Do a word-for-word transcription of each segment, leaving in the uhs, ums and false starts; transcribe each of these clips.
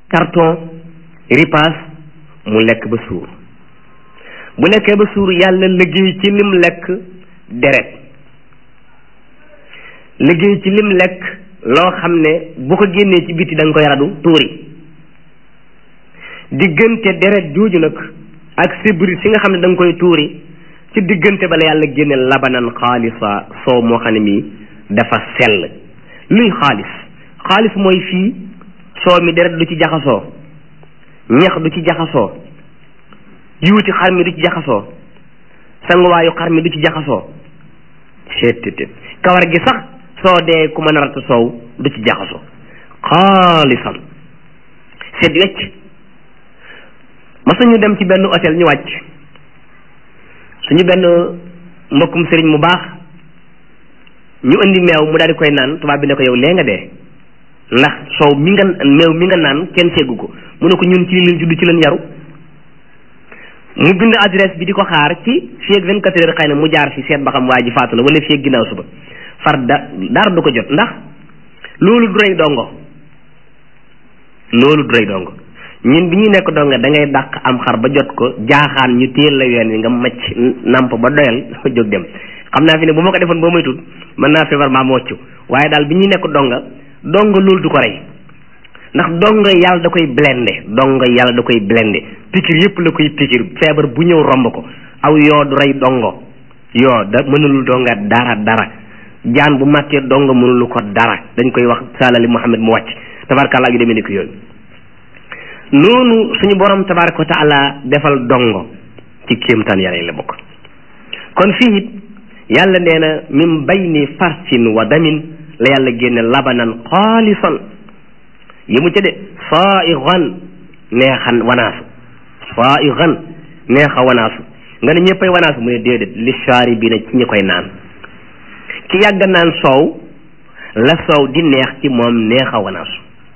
carton ripaas mu lekk ba suur bu lekkee ba suur yàlla liggéey ci lim lekk deret liggéey ci lim lekk loo xam ne bu ko génnee ci biti da nga koy radu tuuri diggante deret jooju nag ak sibri si nga xam ne da nga koy tuuri ci diggante bala yàlla génne labanan xaalisa soow moo xam ne mii dafa sell luy xaalis xaalis mooy fii soow mi deret du ci jaxasoo ñax du ci jaxasoo yuuti xar mi du ci jaxasoo sanguwaayu xar mi du ci jaxasoo seet kawar gi sax soo dee ku mën a ratt soow du ci jaxasoo xaalisan seet wecc ma suñu dem ci benn hôtel ñu wàcc suñu benn mbokkum sëriñ mu baax ñu indi meew mu daal di koy naan tubaab bi ne ko yow lee nga dee ndax soow mi nga meew mi nga naan kenn seggu ko mu ne ko ñun ci leen judd ci leen yaru mu bind adresse bi di ko xaar ci fii ak vingt-quatre heures xëy na mu jaar fi seet ba xam waa ji faatu na wala fii ak ginnaaw suba far da dara du ko jot ndax loolu du rëy dongo loolu du rëy dongo ñun bi ñuy nekk dongo da ngay dàq am xar ba jot ko jaaxaan ñu téel la ween wi nga macc namp ba doyal jóg dem xam naa fi ne bu ma ko defoon boo moytul mën naa feebar maa mocc waaye daal bi ñuy nekk donga donga loolu du ko rey ndax donga yàlla da koy blende donga yàlla da koy blende pikir yëpp la koy pikir feebar bu ñëw romb ko aw yoo du rey dongo yoo da mënul donga dara dara jaan bu màttee donga mënulu ko dara dañ koy wax salali Muhammad mu wàcc tabarkàllaa yu demee ni ko yooyu noonu suñu borom tabaraka wa taala defal dongo ci kéemtaan yàlla yi la bokk kon fii it yàlla nee na min bayni farsin wa damin la yàlla génne labanan xaalisan yi mu ca de saaigan neexan wanaasu saaigan neexa wanaasu nga ne ñëppay wanaasu mu ne déedéet li shaaribiina ci ñi koy naan ki yàgg naan soow la soow di neex ci moom neexa wanaasu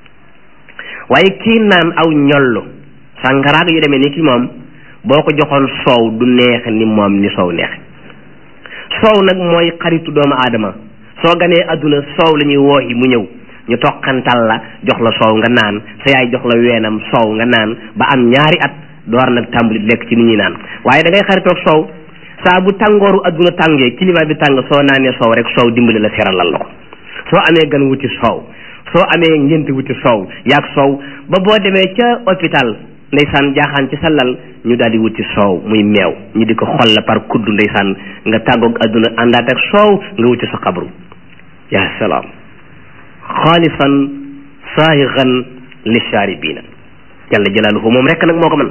waaye kii naan aw ñollu sàngaraag yu demee ni ki moom boo ko joxoon soow du neex ni moom ni soow neex soow nag mooy xaritu doomu aadama soo ganee adduna soow la ñuy wooyi mu ñëw ñu toqantal la jox la soow nga naan sa yaay jox la weenam soow nga naan ba am ñaari at door nag tàmbali lekk ci ni ñuy naan waaye da ngay xaritoog soow saa bu tàngooru adduna tàngee climat bi tàng soo naanee soow rek soow dimbali la seralal la ko soo amee gan wuti soow soo amee ngénte wuti soow yaag soow ba boo demee ca hôpital ndeysaan jaaxaan ci sa lal ñu daal di wuti soow muy meew ñu di ko xol la par kuddu ndeysaan nga tàggoog adduna àndaat ak soow nga wuti sa xabru ya salaam xaalisan saayigan li shaaribiina jalla jalaaluhu moom rekk nag moo ko mën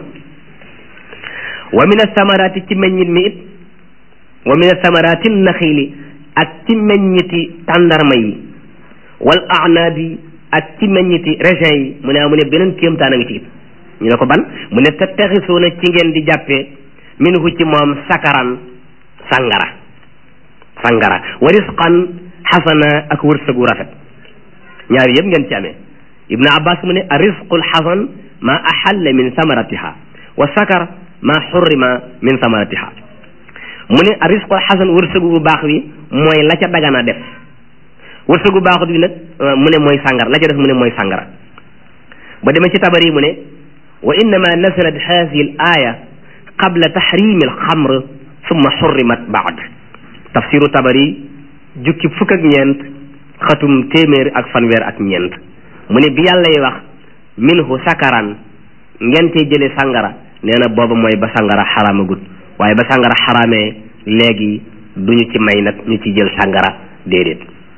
wa min athamarati ci meññit mi it wa min athamarati naxiili ak ci meññiti tàndarma yi wal a'naabi ak ci meññiti raisin yi mu ne amu ne beneen kéemtaan a ngi ci it ñu ne ko ban mu ne tattaxisuuna ci ngeen di jàppee minhu ci moom sakaran sangara sangara wa risqan xasana ak wërsëgu rafet ñaar yëpp ngeen ci amee ibnu abbas mu ne a risqul xasan ma axalla min samaratiha wa sakar ma xurrima min samaratiha mu ne a risqul xasan wërsëgu bu baax wi mooy la ca dagana def wërsëgu baaxut bi nag mu ne mooy sangara la ca def mu ne mooy sangara ba demee ci tabari mu ne wa innama nazalat hadihi al aya qabla tahrimi al xamr summa xurrimat baad tafsiru tabari jukki fukk ak ñeent xatum téeméer ak fanweer ak ñeent mu ne bi yàlla yi wax minhu sakaran ngeen tey jëlee sangara nee na booba mooy ba sangara xaraamagut waaye ba sangara xaraamee léegi duñu ci may nag ñu ci jël sangara déedéet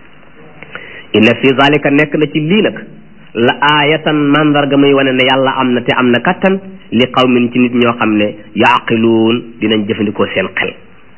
inna fi zalika nekk na ci lii nag la aayatan mandarga muy wane ne yàlla am na te am na kattan li qawmin ci nit ñoo xam ne yaqiluun dinañ jëfandikoo seen xel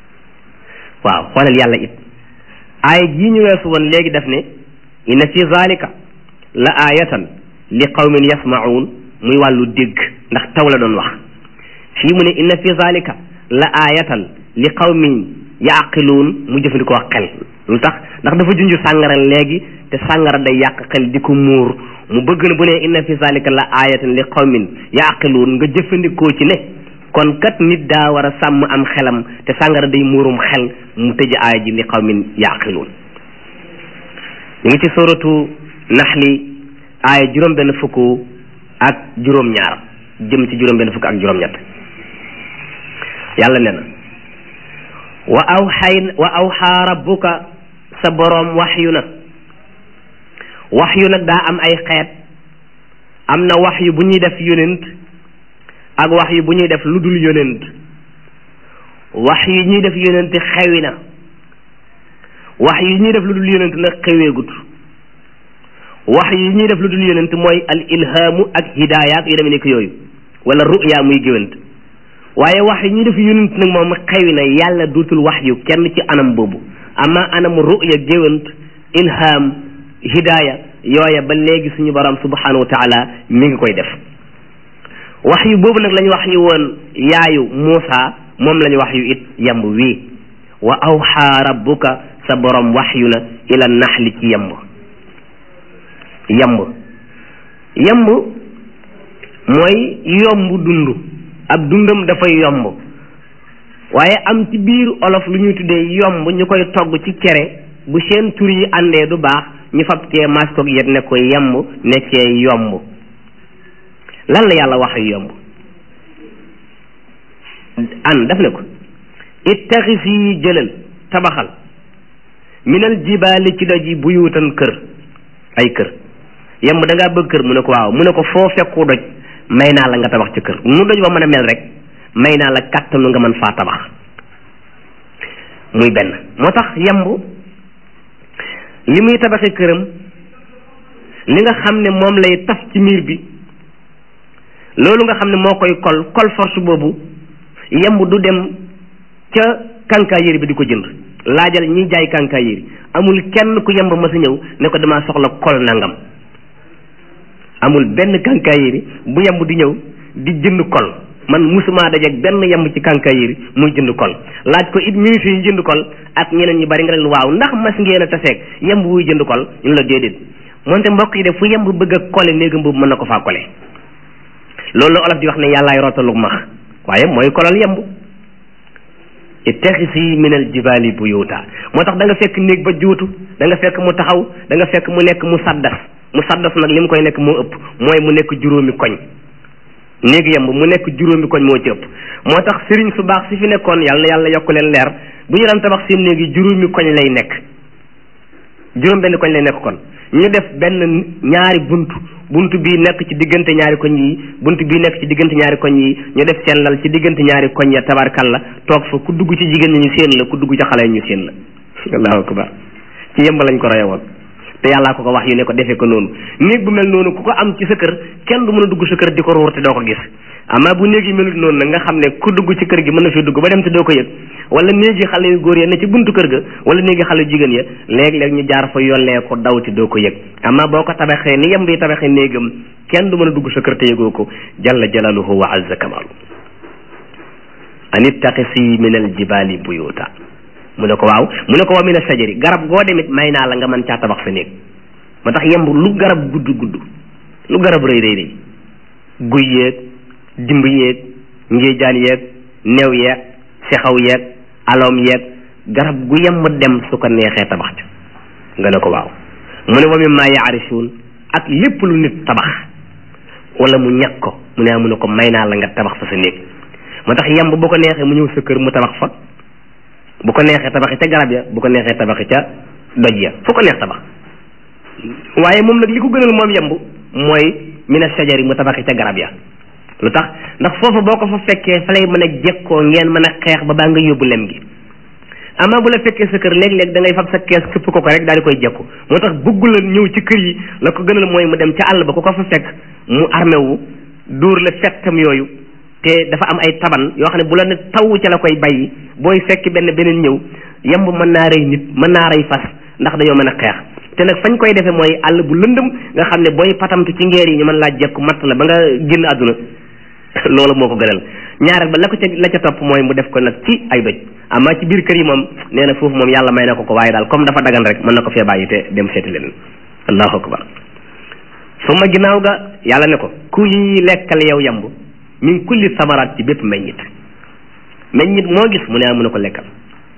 waaw xoolal yàlla it aaya jii ñu weesu woon léegi def ne inna fi zalika la aayatan li qawmin yasma'uun muy wàllu dégg ndax taw la doon wax fii mu ne inna fi zalika la aayatan li qawmin yaqiluun mu jëfandikoo xel lu tax ndax dafa junj sàngara léegi te sàngara day yàq xel di ko muur mu bëgg na bu ne inna fi zalika la aayatan li qawmin yaqiluun nga jëfandikoo ci ne kon kat nit daa war a sàmm am xelam te sàngara day muurum xel mu tëj aaya ji li qawmin yaqiluun ñu ngi ci suratu naxli aaya juróom benn fukk ak juróom-ñaar jëm ci juróom benn fukk ak juróom-ñett yàlla nee na wa awxay wa awxaa rabbuka sa boroom waxyu na waxyu nag daa am ay xeet am na waxyu bu ñuy def yonent ak waxyu bu ñuy def lu dul yonent waxyu yi ñuy def yonent xewi na wax yi ñuy def lu dul yonent nag xeweegut wax yi ñuy def lu dul yonent mooy al ilhaamu ak hidaaya ak yu demee nekk yooyu wala ruya muy géwant waaye wax yi ñuy def yonent nag moom xewi na yàlla duutul wax yu kenn ci anam boobu ama anam ruya géwant ilhaam hidaaya yooya ba léegi suñu borom subhanahu wa taala mi ngi koy def wax yu boobu nag lañu wax yu woon yaayu Muusa moom lañu wax yu it yamb wii wa awxaa rabbuka sa borom waxyu na ila naxli ci yamb yamb yamb mooy yomb dund ab dundam dafay yomb waaye am ci biir olof lu ñuy tuddee yomb ñu koy togg ci cere bu seen tur yi àndee du baax ñu fab cee maskoog yet ne ko yamb ne cee yomb lan la yàlla wax yu yomb an daf ne ko ittaxisi jëlal tabaxal minal jibaali ci doj yi buyuutan kër ay kër yemb da ngaa bëgg kër mu ne ko waaw mu ne ko foo fekku doj may naa la nga tabax ci kër nu doj ba mën a mel rek may naa la kàttanu nga mën faa tabax muy benn moo tax yemb li muy tabaxee këram li nga xam ne moom lay taf ci miir bi loolu nga xam ne moo koy kol kol force boobu yemb du dem ca kànkaayéri bi di ko jënd laajal ñiy jaay kànkaayéri amul kenn ku yemb ma sa ñëw ne ko damaa soxla kol nangam amul benn kànkaayéri bu yemb di ñëw di jënd kol man musuma dajeeg benn yemb ci kànkaayéri muy jënd kol laaj ko it ministre yi jënd kol ak ñeneen ñu bari nga leen waaw ndax mas ngeen a taseeg yemb wuy jënd kol ñu la déedéet moonte mbokk yi de fu yemb bëgg a kole néegam boobu mën na ko faa kole loolu la olof di wax ne yàllaay rootalu max waaye mooy kolal yemb ittaxisi minal jibaali buyuuta moo tax da nga fekk néeg ba juutu da nga fekk mu taxaw da nga fekk mu nekk mu saddas mu saddas nag li mu koy nekk moo ëpp mooy mu nekk juróomi koñ néeg yemb mu nekk juróomi koñ moo ci ëpp moo tax sëriñ su baax si fi nekkoon yàlla na yàlla yokk leen leer bu ñu daan tabax seen néeg yi juróomi koñ lay nekk juróom benn koñ lay nekk kon ñu def benn ñaari buntu buntu bii nekk ci diggante ñaari koñ yi buntu bii nekk ci diggante ñaari koñ yi ñu def seen lal ci diggante ñaari koñ ya tabarkalla toog fa ku dugg ci jigéen ñi ñu séen la ku dugg ci xale ñu séen la allahu akbar ci yemb lañ ko reyewoon te yàllaa ko ko wax yu ne ko defee ko noonu néeg bu mel noonu ku ko am ci sa kër kenn du mën a dugg sa kër di ko ruur te doo ko gis amaa bu néeg yi melut noonu nag nga xam ne ku dugg ci kër gi mën na fi dugg ba dem te doo ko yëg wala néegi xale yu góor ya ne ci buntu kër ga wala néegi xale yu jigéen ya léeg-léeg ñu jaar fa yollee ko daw te doo ko yëg amaa boo ko tabaxee ni yem bi tabaxee néegam kenn du mën a dugg sa kër te yëgoo ko jalla jalaluhu wa azza kamalu an ittaqisi min al jibali buyuta mu ne ko waaw mu ne ko wa min a sajari garab goo demit may naa la nga mën caa tabax sa néeg moo tax yemb lu garab gudd gudd lu garab rëy rëy rëy guy yeeg dimb yeeg ngéejaan yeeg new yeeg sexaw yeeg aloom yeeg garab gu yemb dem su ko neexee tabax ca nga ne ko waaw mu ne wa mimma yaarisuun ak lépp lu nit tabax wala mu ñàkk ko mu ne mu ne ko may naa la nga tabax fa sa néeg moo tax yemb bu ko neexee mu ñëw sa kër mu tabax fa bu ko neexee tabaxi ca garab ya bu ko neexee tabaxi ca doj ya fu ko neex tabax waaye moom nag li ko gënal moom yemb mooy mina sajari mu tabaxi ca garab ya lu tax ndax foofu boo ko fa fekkee fa lay mën a jekkoo ngeen mën a xeex ba baa nga yóbbu lem gi amaa bu la fekkee sa kër léeg-léeg da ngay fab sa kees këpp ko ko rek daal di koy jekku moo tax bëggul la ñëw ci kër yi la ko gënal mooy mu dem ca àll ba ku ko fa fekk mu armé wu dóor la fettam yooyu te dafa am ay taban yoo xam ne bu la ne taw ca la koy bàyyi booy fekk benn beneen ñëw yemb mën naa rey nit mën naa rey fas ndax dañoo mën a xeex te nag fañ koy defee mooy àll bu lëndëm nga xam ne booy patamtu ci ngeer yi ñu mën laa jekku matt la ba nga génn àdduna loolu moo ko gënal ñaareel ba la ko ca la ca topp mooy mu def ko nag ci ay doj amaa ci biir kër yi moom nee na foofu moom yàlla may na ko ko waaye daal comme dafa dagan rek mën na ko fee bàyyi te dem seeti leen allahu akbar suma ginnaaw ga yàlla ne ko ku yi lekkal yow yamb min kulli samaraat ci bépp meññit meññit moo gis mu ne mu ne ko lekkal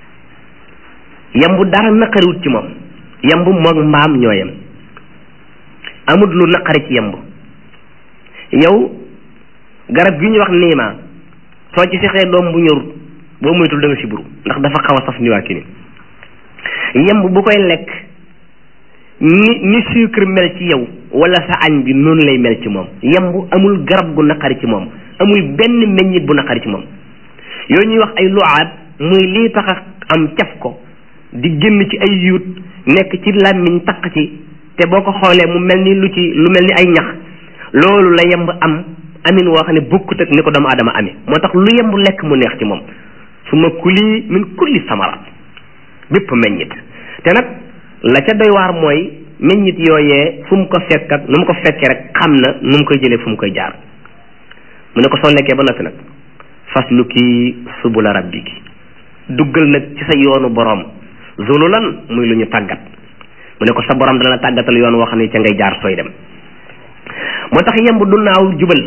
yamb dara naqariwut ci moom yamb moog mbaam ñooyam amut lu naqari ci yamb yow garab gi ñuy wax niima soo ci sexee doom bu ñorut boo moytul da nga siburu ndax dafa xaw a saf ni waa ki ni yemb bu koy lekk ni ni sucre mel ci yow wala sa añ bi noonu lay mel ci moom yemb amul garab gu naqari ci moom amul benn meññit bu naqari ci moom yooyu ñuy wax ay luaat muy lii tax a am caf ko di génn ci ay yuut nekk ci làmmiñ taq ci te boo ko xoolee mu mel ni lu ci lu mel ni ay ñax loolu la yemb am amin woo xam ne bokkut ak ni ko doomu aadama amee moo tax lu yemb lekk mu neex ci moom su ma kuli min kulli samarat bépp meññit te nag la ca doy waar mooy meññit yooyee fu mu ko fekk ak nu mu ko fekkee rek xam na nu mu koy jëlee fu mu koy jaar mu ne ko soo lekkee ba noppi nag faslu kii subula rabbiki duggal nag ci sa yoonu borom zululan muy lu ñu tàggat mu ne ko sa borom dana la tàggatal yoon woo xam ne ca ngay jaar sooy dem moo tax yemb du naaw jubal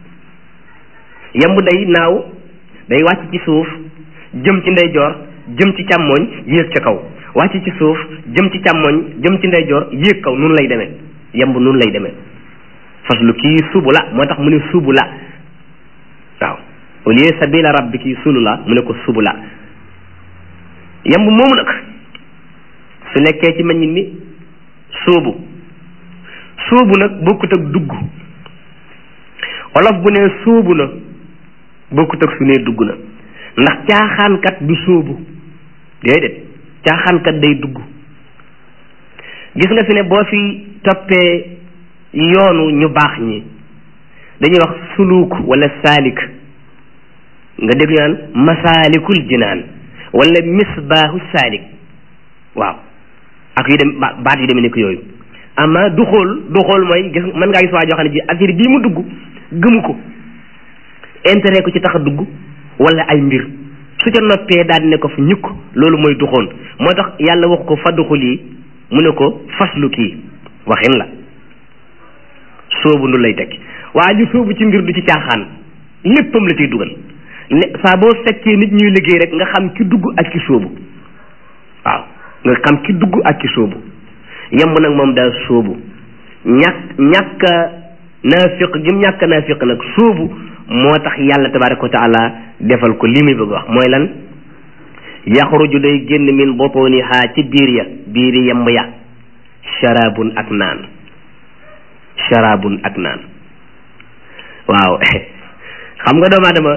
yemb day naaw day wàcc ci suuf jëm ci ndeyjoor jëm ci càmmooñ yéeg ca kaw wàcc ci suuf jëm ci càmmooñ jëm ci ndeyjoor yéeg kaw noonu lay demee yemb noonu lay demee faslu kii subu la moo tax mu ne subu la waaw au lieu sabila rabbiki sulu la mu ne ko subu la yemb moomu nag su lekkee ci meññit mi sóobu sóobu nag bokkut ak dugg olof bu ne sóobu na bokkut ak su ne dugg na ndax caaxaankat du sóobu déedéet caaxaankat day dugg gis nga fi ne boo fi toppee yoonu ñu baax ñi dañuy wax suluuk wala saalik nga dégg naan masaalikul jinaan wala misbaahu saalik waaw ak yu dem baat yu demee nekk yooyu ama du xool du xool mooy gis mën ngaa gis waa joo xam ne ji affaire bii mu dugg gëmu ko intérêt ko ci tax a dugg wala ay mbir su ca noppee daal di ne ko fi ñukk loolu mooy duxoon moo tax yàlla wax ko fadduxul yi mu ne ko faslu kii waxin la soobu nu lay tekki waa ju soobu ci mbir du ci caaxaan léppam la ciy dugal saa boo fekkee nit ñuy liggéey rek nga xam ki dugg ak ki soobu waaw nga xam ki dugg ak ki soobu yemb nag moom daal soobu ñàkk ñàkk naafiq gi mu ñàkk naafiq nag soobu moo tax yàlla tabaraka wa taala defal ko li muy bëgg wax mooy lan yaxruju day génn min butuniha ci biir ya biiri yemb ya sharabun ak naan sharabun ak naan waaw xam nga doomu aadama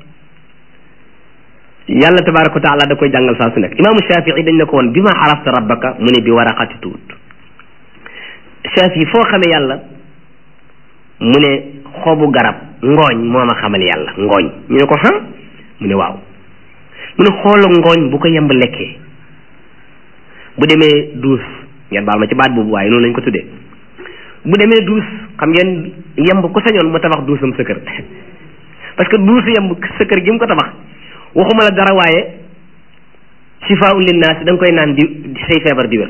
yàlla tabaraka wa taala da koy jàngal saa su nekk imaamu Shafii dañ ne ko woon bi ma arafta rabbaka mu ne bi waraqati tuut Shafii foo xamee yàlla mu ne xobu garab ngooñ moo ma xamal yàlla ngooñ ñu ne ko ha mu ne waaw mu ne xoola ngooñ bu ko yemb lekkee bu demee duus ngeen baal ma ci baat boobu waaye noonu lañ ko tuddee bu demee duus xam ngeen yemb ku sañoon mu tabax duusam sa kër parce que duusu yemb sa kër gi mu ko tabax waxuma la dara waaye shifaa'un linnaas da nga koy naan di say feebar di wér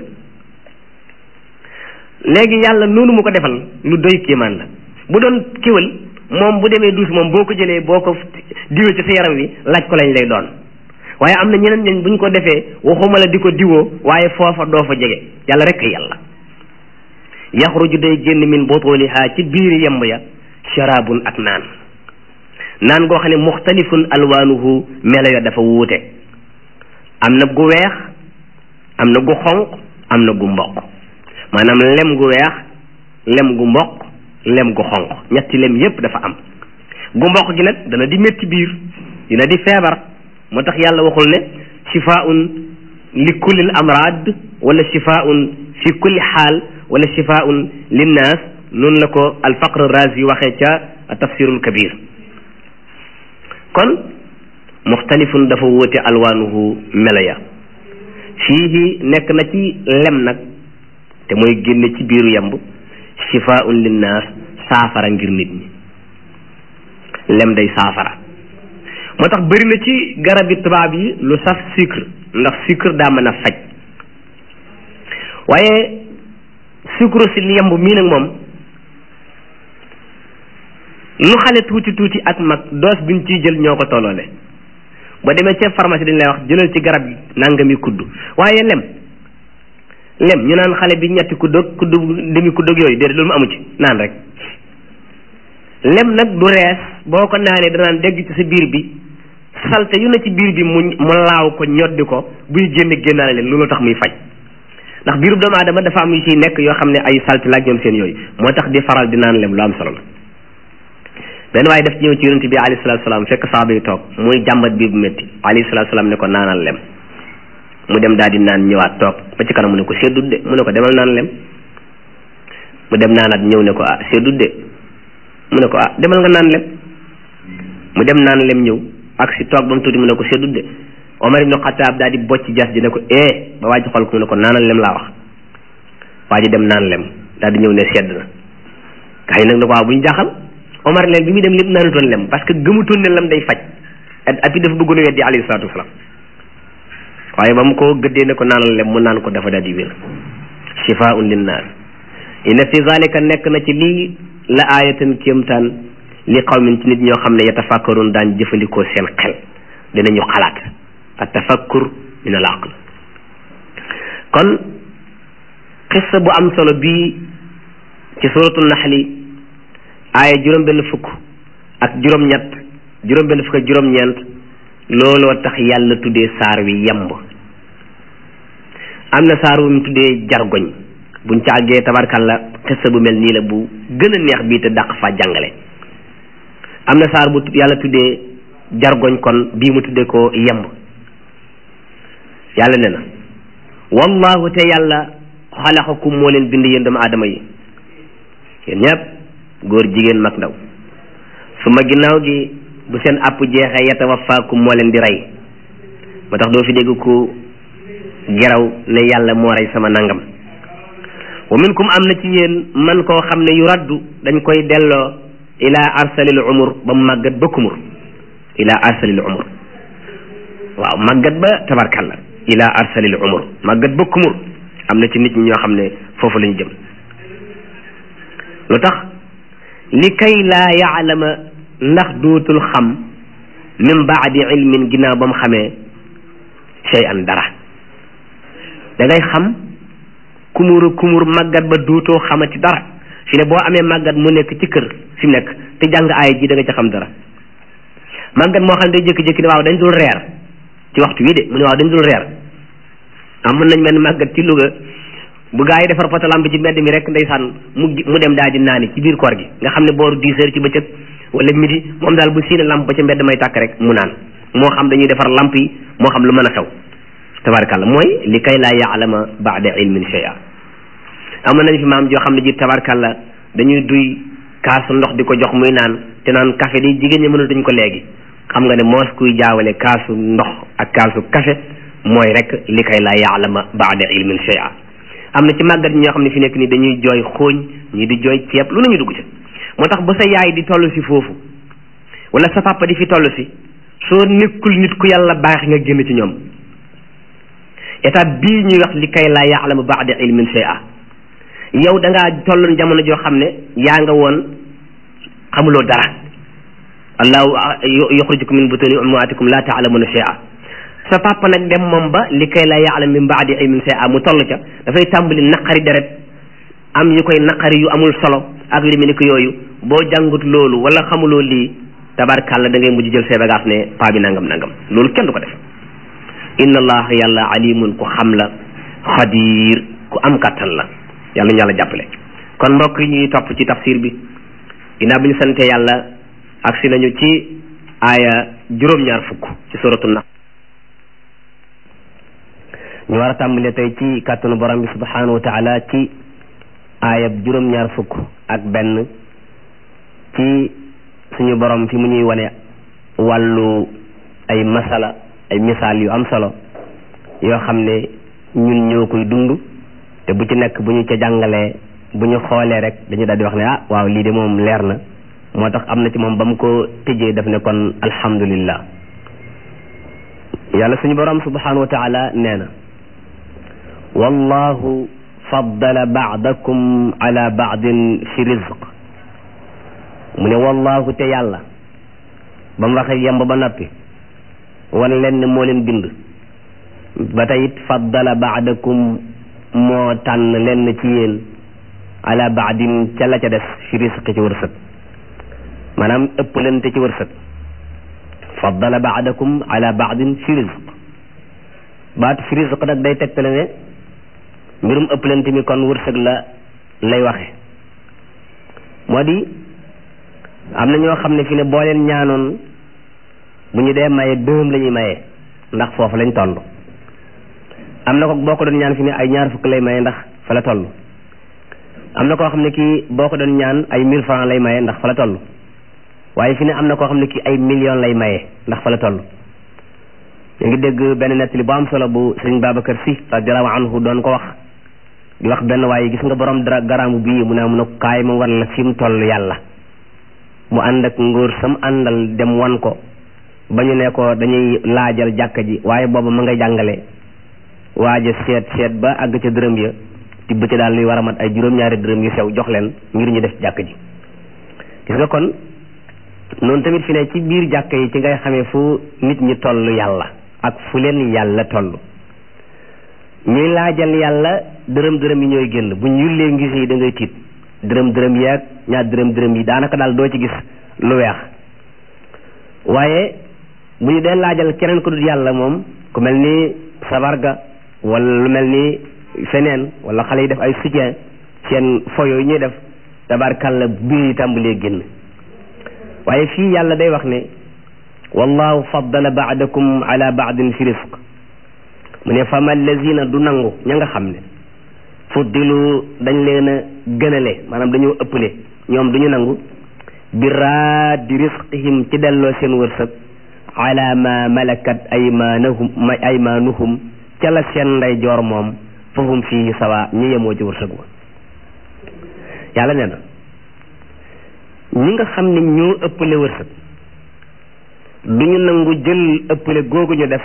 léegi yàlla noonu mu ko defal lu doy kéemaan la bu doon kéwal moom bu demee duus moom boo ko jëlee boo ko diwee ci sa yaram wi laaj ko lañ lay doon waaye am na ñeneen ñañ buñ ko defee waxuma la di ko diwoo waaye foofa doo fa jege yàlla rek yàlla yaxruju day génn min butuniha ci biiri yemb ya sharabun ak naan naan goo xam ne muxtalifun alwaanuhu melo ya dafa wuute am na gu weex am na gu xonq am na gu mboq maanaam lem gu weex lem gu mboq lem gu xonq ñetti lem yépp dafa am gu mboq gi nag dana di métti biir dina di feebar moo tax yàlla waxul ne shifaa'un li kulli amrad wala shifaa'un fi kulli xaal wala shifaa'un linnaas noonu la ko alfaqr razi waxee ca tafsirul kabir kon muxtalifun dafa wóote alwaanuhu melo ya fiihi nekk na ci lem nag te mooy génne ci biiru yemb shifaa'un linnaas saafara ngir nit ñi lem day saafara moo tax bëri na ci garabi tubaab yi lu saf sucre ndax sucre daa mën a faj waaye sucre si yemb mii nag moom lu xale tuuti tuuti ak mag doos biñ ciy jël ñoo ko tolloole ba demee ca pharmacie dañ lay wax jëlal ci garab yi nangami kudd waaye lem lem ñu naan xale bi ñetti kudd ak kudd demi kudd ak yooyu déedéet loolu mu amu ci naan rek lem nag du rees boo ko naanee danaan dégg ci sa biir bi salte yu na ci biir bi mu mu laaw ko ñoddi ko buy génn génnaale leen loolu tax muy faj ndax biirub doomu aadama dafa am yu ciy nekk yoo xam ne ay salte la ak ñoom seen yooyu moo tax di faral di naan lem lu am solo la benn waaye def ci ñëw ci yonent bi alayhi salaatu salaam fekk saaba yi toog muy jàmbat biir bu métti alayhi salaatu salaam ne ko naanal lem mu dem daal di naan ñëwaat toog ba ci kanam mu ne ko seddut de mu ne ko demal naan lem mu dem naanaat ñëw ne ko ah seddut de mu ne ko ah demal nga naan lem mu dem naan lem ñëw ak si toog ba mu tuuti mu ne ko seddut de Omar ibn Khattab daal di bocc jas ji ne ko eh ba waa ji xool ko mu ne ko naanal lem laa wax waa ji dem naan lem daal di ñëw ne sedd na gaa yi nag ne ko waaw bu ñu jaaxal Omar leen bi muy dem lépp naanutoon lem parce que gëmutoon ne lem day faj et puis dafa bëggoon a weddi alayhi salaatu wasalaam waaye ba mu ko gëddee ne ko naanal lem mu naan ko dafa daal di wér shifaa'un linnaas inna fi zalika nekk na ci lii la aayatan kéemtaan li qawmin ci nit ñoo xam ne yatafakkarun daan jëfandikoo seen xel dinañu xalaat at tafakkur min al aql kon xissa bu am solo bii ci suratu naxli aaya juróom benn fukk ak juróom ñett juróom benn fukk ak juróom ñeent looloo tax yàlla tuddee saar wi yemb am na saar wu mu tuddee jargoñ buñ ca àggee tabarkalla xissa bu mel nii la bu gën a neex bii te dàq fa jàngale am na saar bu yàlla tuddee jargoñ kon bii mu tuddee ko yemb yàlla ne na wallahu te yàlla xalaqakum moo leen bind yéen doomu aadama yi yéen ñëpp góor jigéen mag ndaw su ma ginnaaw gi bu seen àpp jeexee yatawafaakum moo leen di rey moo tax doo fi dégg ku geraw ne yàlla moo rey sama nangam wa minkum am na ci yéen man koo xam ne yu raddu dañ koy delloo ila arsalil umur ba mu màggat ba kumur ila arsalil umur waaw màggat ba tabarkalla ila arsalil umur màggat ba kumur am na ci nit ñi ñoo xam ne foofu la ñu jëm lu tax li kay laa yaalama ndax dootul xam min baadi ilmin ginnaaw ba mu xamee shay'an dara da ngay xam kumuru kumur màggat ba dootoo xamati dara fi ne boo amee màggat mu nekk ci kër fi mu nekk te jàng aaya ji da nga ca xam dara màggat moo xam ne day jékki-jékki ne waaw dañ dul reer ci waxtu wi de mu ne waaw dañ dul reer am mën nañ mel màggat ci Louga bu gaa yi defar poto lampe ci mbedd mi rek ndeysaan mu mu dem daal di naani ci biir koor gi nga xam ne booru dix heures ci bëccëg wala midi moom daal bu siine lampe ba ca mbedd may tàkk rek mu naan moo xam dañuy defar lampe yi moo xam lu mën a xew tabarkalla mooy li kay laa yaalama baada ilmin shay'a am nañ fi maam joo xam ne ji tabarkalla dañuy duy kaasu ndox di ko jox muy naan te naan café di jigéen ñi mënatuñ ko léegi xam nga ne moos kuy jaawale kaasu ndox ak kaasu café mooy rek li kay laa yaalama baada ilmin shay'a am na ci màggat ñoo xam ne fi nekk nii dañuy jooy xooñ ñii di jooy ceeb lu nañu dugg ci moo tax bu sa yaay di toll si foofu wala sa papa di fi toll si soo nekkul nit ku yàlla baax nga génn ci ñoom état bii ñuy wax li kay laa ya'lamu ba'da ilmin shay'a yow da ngaa tolloon jamono joo xam ne yaa nga woon xamuloo dara allahu yuxrijukum min butuni ummahatikum la ta'lamuna shay'a sa papa nag dem moom ba li kay laa ya'lam min ba'di ilmin shay'a mu toll ca dafay tàmbali naqari deret am yu koy naqari yu amul solo ak li mu ni ko yooyu boo jàngut loolu wala xamuloo lii tabarkàlla da ngay mujj jël see bagaas ne paa bi nangam nangam loolu kenn du ko def inna allah yàlla alimun ku xam la xadir ku am kàttan la yàlla ñu yàlla jàppale kon mbokk yi ñuy topp ci tafsir bi ginnaaw bi ñu sante yàlla agsi nañu ci aaya juróom-ñaar fukk ci suratu nax ñu war a tàmbale tey ci kàttanu borom bi subhanahu wa taala ci aayab juróom-ñaar fukk ak benn ci suñu borom fi mu ñuy wane wàllu ay masala ay misaal yu am solo yoo xam ne ñun ñoo koy dund te bu ci nekk bu ñu ca jàngalee bu ñu xoolee rek dañu daal di wax ne ah waaw lii de moom leer na moo tax am na ci moom ba mu ko tëjee daf ne kon alhamdulillah yàlla suñu borom subhanahu wa taala nee na wallahu faddala baadakum ala baadin fi rizq mu ne wallahu te yàlla ba mu waxee yemb ba noppi wan leen ne moo leen bind ba tey it faddala baadakum moo tànn leen ci yéen ala baadin ca la ca des fi rizq ci wërsëg maanaam ëppalante ci wërsëg faddala baadakum ala baadin fi rizq baatu fi rizq nag day tegtale ne mbirum ëppalante mi kon wërsëg la lay waxe moo di am na ñoo xam ne fi ne boo leen ñaanoon bu ñu dee maye dërëm la ñuy maye ndax foofu lañ toll am na ko boo ko doon ñaan fi ne ay ñaar fukk lay maye ndax fa la toll am na koo xam ne kii boo ko doon ñaan ay mille francs lay maye ndax fa la toll waaye fi ne am na koo xam ne kii ay million lay maye ndax fa la toll ñu ngi dégg benn nettali bu am solo bu sëriñ Babacar Sy radiyallahu anhu doon ko wax di wax benn waaye gis nga borom dara garaamu bii mu ne mun a kaay ma wan la fi mu toll yàlla mu ànd ak ngóor sam àndal dem wan ko ba ñu ne ko dañuy laajal jàkka ji waaye booba ma ngay jàngale waaja seet seet ba àgg ca dërëm ya tibb ci daal luy war a mat ay juróom-ñaari dërëm yu sew jox leen ngir ñu def jàkka ji gis nga kon noonu tamit fi ne ci biir jàkka yi ci ngay xamee fu nit ñi toll yàlla ak fu leen yàlla toll ñuy laajal yàlla dërëm dërëm yi ñooy génn bu ñu yullee ngis yi da ngay tiit dërëm dërëm yeeg ñaar dërëm dërëm yi daanaka daal doo ci gis lu weex waaye bu ñu dee laajal keneen ko dul yàlla moom ku mel ni sabarga wala lu mel ni feneen wala xale yi def ay soutien seen foyo yi ñuy def tabarkalla biir yi tàmbalee génn waaye fii yàlla day wax ne wallahu faddala baadakum ala baadin fi rizq mu ne fama allazina du nangu ña nga xam ne fuddilu dañ leen a gënale maanaam dañoo ëppale ñoom duñu nangu bi raaddi risqihim ci delloo seen wërsëg ala ma malakat aymanuhum aymanuhum ca la seen ndeyjoor moom fahum fii sawa ñu yemoo ci wërsëg wa yàlla nee na ñi nga xam ne ñoo ëppale wërsëg duñu nangu jël ëppale googu ñu def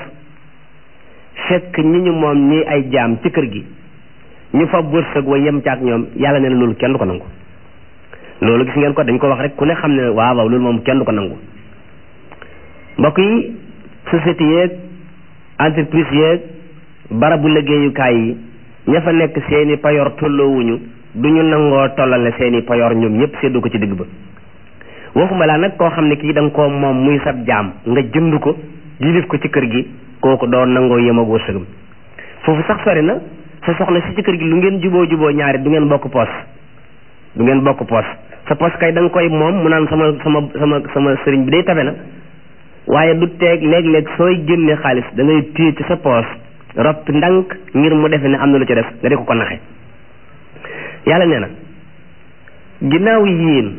fekk ñi ñu moom ñi ay jaam ci kër gi ñu fab wërsëg wa yem caak ñoom yàlla nee na loolu kenn du ko nangu loolu gis ngeen ko dañ ko wax rek ku ne xam ne waaw waaw loolu moom kenn du ko nangu mbokk yi société yeeg entreprise yeeg barabu liggéeyukaay yi ña fa nekk seeni payoor tolloowuñu duñu nangoo tollale seeni payoor ñoom ñëpp seddu ko ci digg ba waxuma laa nag koo xam ne kii da nga koo moom muy sab jaam nga jënd ko yilif ko ci kër gi kooku doo nangoo yem ak wërsëgam foofu sax sori na sa soxna si ci kër gi lu ngeen juboo juboo ñaari du ngeen bokk poos du ngeen bokk poos sa poos kay da nga koy moom mu naan sama sama sama sama sëriñ bi day tabe na waaye du teeg léeg-léeg sooy génne xaalis da ngay téye ci sa poos ropp ndànk ngir mu defe ne am na lu ci def nga di ko ko naxe yàlla nee na ginnaaw yéen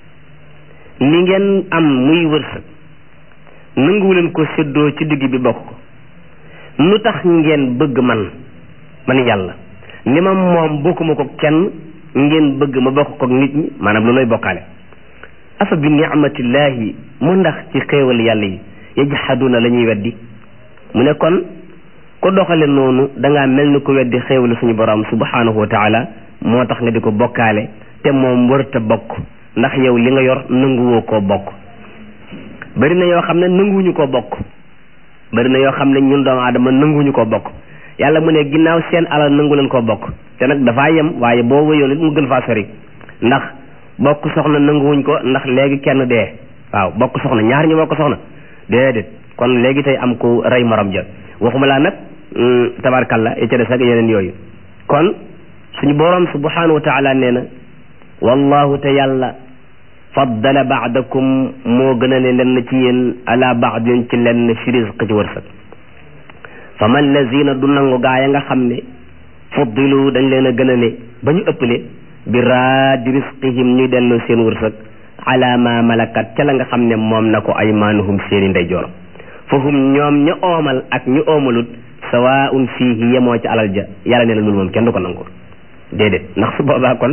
li ngeen am muy wërsëg nanguwu leen ko séddoo ci digg bi bokk ko lu tax ngeen bëgg man man yàlla li ma moom bokkuma ko kenn ngeen bëgg ma bokk ko nit ñi maanaam lu lay bokkaale afa bi ni'matillahi mu ndax ci xéewal yàlla yi yajhaduna la ñuy weddi mu ne kon ko doxale noonu dangaa mel ni ko weddi xéewal suñu borom subhanahu wa taala moo tax nga di ko bokkaale te moom wërta bokk ndax yow li nga yor nanguwoo koo bokk bari na yoo xam ne nanguwuñu koo bokk bari na yoo xam ne ñun doomu aadama nanguwuñu koo bokk yàlla mu ne ginnaaw seen alal nangu leen koo bokk te nag dafaa yem waaye boo wéyoon it mu gën faa sori ndax bokk soxna nanguwuñ ko ndax léegi kenn dee waaw bokk soxna ñaar ñu bokk soxna déedéet kon léegi tey am ku rey morom ja waxuma laa nag tabarkalla ya ca des ak yeneen yooyu kon suñu boroom subhanahu wa taala nee na wallahu te yàlla faddala baadakum moo gën a ne lenn ci yéen ala baadin ci lenn fi rizq ci wërsëg fa man lazina du nangu gaa ya nga xam ne fuddilu dañ leen a gën a ne ba ñu ëppale bi raadi risqihim ñuy delloo seen wërsëg ala ma malakat ca la nga xam ne moom na ko aymaanuhum seeni ndeyjoor fahum ñoom ñu oomal ak ñu oomalut sawaun fiihi yemoo ci alal ja yàlla nee na loolu moom kenn du ko nangu déedéet ndax su boobaa kon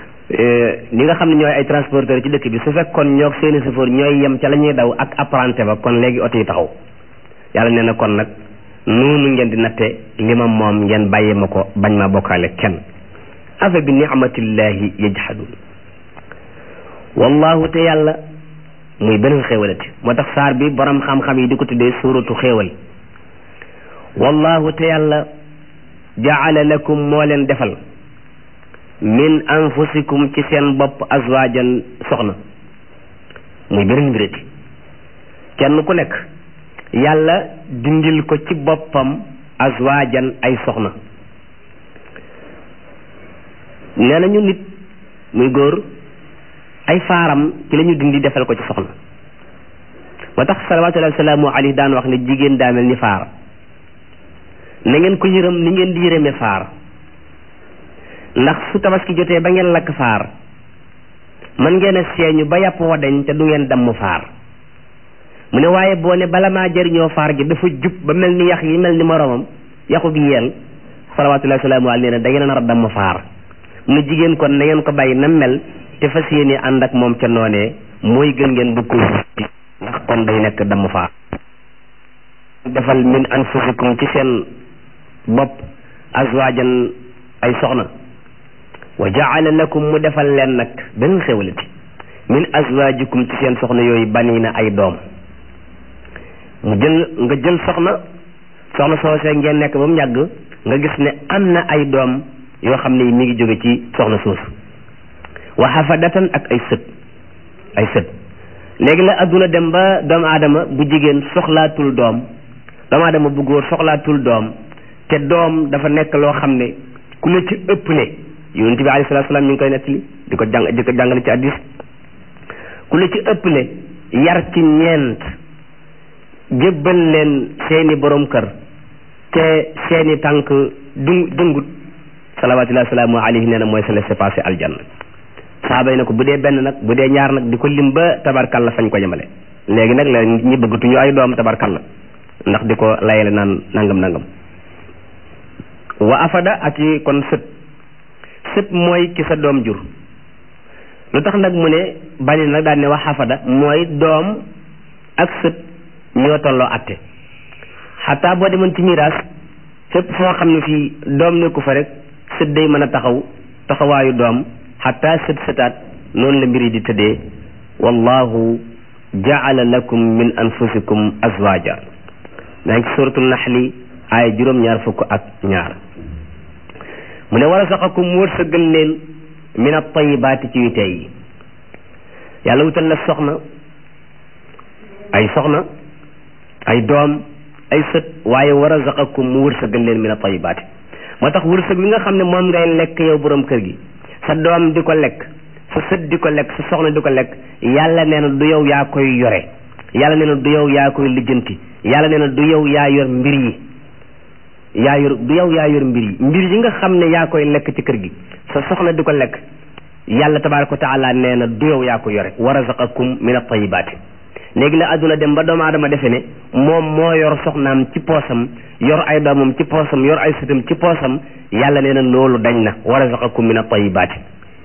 ñi nga xam ne ñooy ay transporteur ci dëkk bi su fekkoon ñoo seeni chauffeur ñooy yem ca la ñuy daw ak apprenti ba kon léegi oto yi taxaw yàlla nee na kon nag noonu ngeen di natte li ma moom ngeen bàyyi ma ko bañ ma bokkaale kenn afa bi ni'matillahi yajhadun wallahu te yàlla muy beneen xéewalati moo tax saar bi borom xam-xam yi di ko tuddee suuratu xéewal wallahu te yàlla jaala lakum moo leen defal min anfusikum ci seen bopp azwaajan soxna muy beneen mbirati kenn ku nekk yàlla dindil ko ci boppam azwaajan ay soxna nee nañu nit muy góor ay faaram ci la ñu dindi defal ko ci soxna moo tax salawaatullahi salaamu alayhi daan wax ne jigéen daa mel ni faar na ngeen ko yërëm ni ngeen di yërëme faar ndax su tabaski jotee ba ngeen lakk faar man ngeen a seeñu ba yàpp wa dañ te du ngeen damm faar mu ne waaye boo ne bala maa jëriñoo faar gi dafa jub ba mel ni yax yi mel ni moromam yaxu gi yeel salawaatullahi salaamu alayhi nee na da ngeen a nar a damm faar mu ne jigéen kon na ngeen ko bàyyi na mel te fas yéene ànd ak moom ca noonee mooy gën ngeen bëgg ko ndax kon day nekk damm faar defal min anfusikum ci seen bopp azwaajan ay soxna wa jaala lakum mu defal leen nag benn xewalati min azwaajikum ci seen soxna yooyu baniina ay doom mu jël nga jël soxna soxna soosee ngeen nekk ba mu yàgg nga gis ne am na ay doom yoo xam ne mi ngi jóge ci soxna soosu wa hafadatan ak ay sët ay sët léegi la adduna dem ba doomu aadama bu jigéen soxlaatul doom doomu aadama bu góor soxlaatul doom te doom dafa nekk loo xam ne ku la ci ëpple yonent bi alayhi salaatu salaam ñu ngi koy nettali di ko jàng di ko jàngale ci hadiis ku la ci ëpple yar ci ñeent jébbal leen seeni borom kër te seeni tànk du dëngut salawaatullahi salaamu alayhi nee na mooy sa laissez-passer aljanna saaba yi na ko bu dee benn nag bu dee ñaar nag di ko lim ba tabarkalla fañ ko yemale léegi nag la ñi bëggatuñu ay doom tabarkalla ndax di ko layale naan nangam nangam wa afada ak yi kon sët sët mooy ki sa doom jur lu tax nag mu ne bani nag daal ne wax afada mooy doom ak sët ñoo tolloo atte xataa boo demoon ci miraas fépp foo xam ne fii doom nekku fa rek sët day mën a taxaw taxawaayu doom xataa sët sëtaat noonu la mbir yi di tëddee wallahu jaala lakum min anfusikum azwaja daa ngi ci suratul naxli ay juróom-ñaar fukk ak ñaar mu ne war a saxakum wërsëgal leen min at-tayyibaati ci yu tey yi yàlla wutal la soxna ay soxna ay doom ay sët waaye war a saxakum mu wërsëgal leen min at-tayyibaati moo tax wërsëg wi nga xam ne moom ngay lekk yow borom kër gi sa doom di ko lekk sa sët di ko lekk sa soxna di ko lekk yàlla nee na du yow yaa koy yore yàlla nee na du yow yaa koy lijjanti yàlla nee na du yow yaa yor mbir yi yaa yor du yow yaa yor mbir yi mbir yi nga xam ne yaa koy lekk ci kër gi sa soxna di ko lekk yàlla tabaaraka wa taala nee na du yow yaa ko yore wa razaqakum min at-tayyibaati léegi la adduna dem ba doomu aadama defe ne moom moo yor soxnaam ci poosam yor ay doomam ci poosam yor ay sëtam ci poosam yàlla nee na loolu dañ na wa razaqakum min at-tayyibaati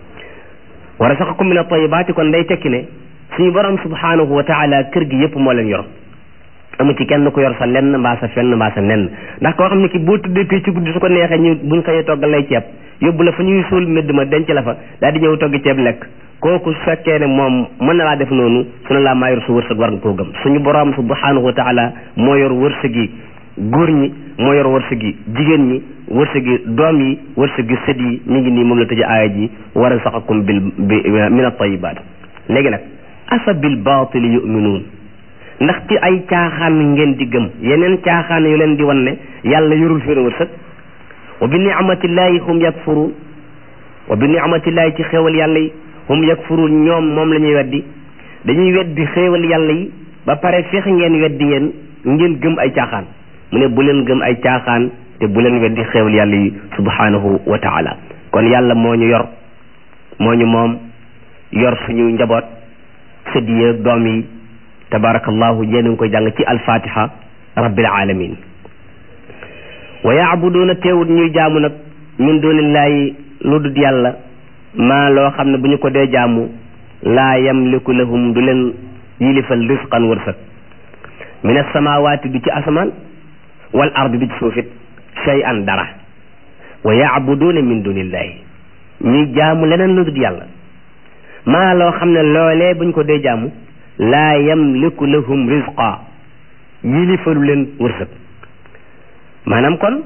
wa razaqakum min at-tayyibaati kon day tekki ne suñu borom subhanahu wa taala kër gi yëpp moo leen yor amu ci kenn ku yor sa lenn mbaa sa fenn mbaa sa nenn ndax koo xam ne ki boo tuddee tey ci guddi su ko neexee ñu buñ xëyee toggal lay ceeb yóbbu la fa ñuy suul mbedd ma denc la fa daal di ñëw togg ceeb lekk kooku su fekkee ne moom mën na laa def noonu su ne laa maa yor su wërsëg war nga koo gëm suñu borom subhanahu wa taala moo yor wërsëg yi góor ñi moo yor wërsëg yi jigéen ñi wërsëg yi doom yi wërsëg yi sët yi mi ngi nii moom la tëj aaya ji wa razaqakum bil min at-tayyibaat léegi nag afa bil baatili yu'minuun ndax ci ay caaxaan ngeen di gëm yeneen caaxaan yu leen di wan ne yàlla yorul seen wërsëg wa bi ni'matillahi hum yakfuruun wa bi ni'matillahi ci xéewal yàlla yi hum yakfuruun ñoom moom la ñuy weddi dañuy weddi xéewal yàlla yi ba pare fexe ngeen weddi yéen ngeen gëm ay caaxaan mu ne bu leen gëm ay caaxaan te bu leen weddi xéewal yàlla yi subhanahu wa taala kon yàlla moo ñu yor moo ñu moom yor suñu njaboot sët yi ak doom yi tabarakallahu yéen a ngi koy jàng ci alfatiha rabbil alamin wa yaabuduuna teewut ñuy jaamu nag min dunillahi lu dul yàlla maa loo xam ne bu ñu ko dee jaamu laa yamliku lahum du leen yilifal risqan wërsëg min asamawaati du ci asamaan wal ardi du ci suufit shay'an dara wa yaabuduuna min dunillahi ñuy jaamu leneen lu dul yàlla maa loo xam ne loolee bu ñu ko dee jaamu laa yamliku lahum rizqa yilifalu leen wërsëg maanaam kon